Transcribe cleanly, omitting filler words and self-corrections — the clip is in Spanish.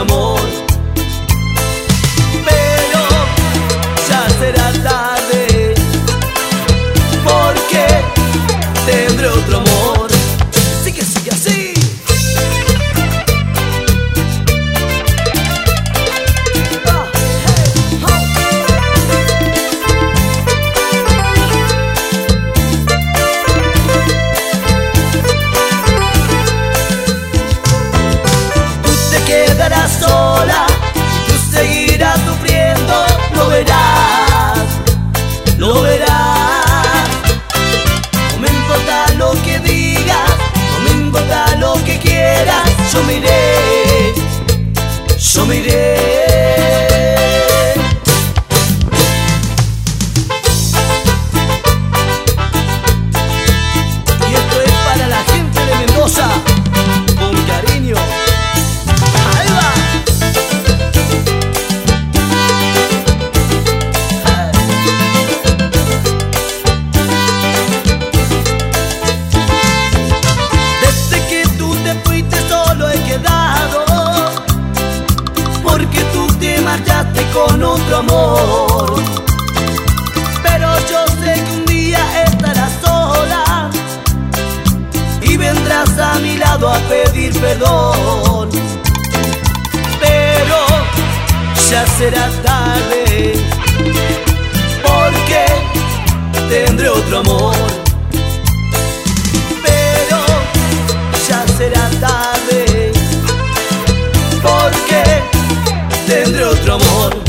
amor. Pero ya será tarde, porque tendré otro amor. Sigue así. Quedarás sola, tú seguirás sufriendo, lo verás, lo verás. No me importa lo que digas, no me importa lo que quieras, yo me iré, yo me iré. Y esto es para la gente de Mendoza, con cariño. Porque tú te marchaste con otro amor. Pero yo sé que un día estarás sola y vendrás a mi lado a pedir perdón. Pero ya será tarde, porque tendré otro amor. Pero ya será tarde, porque tendré otro amor.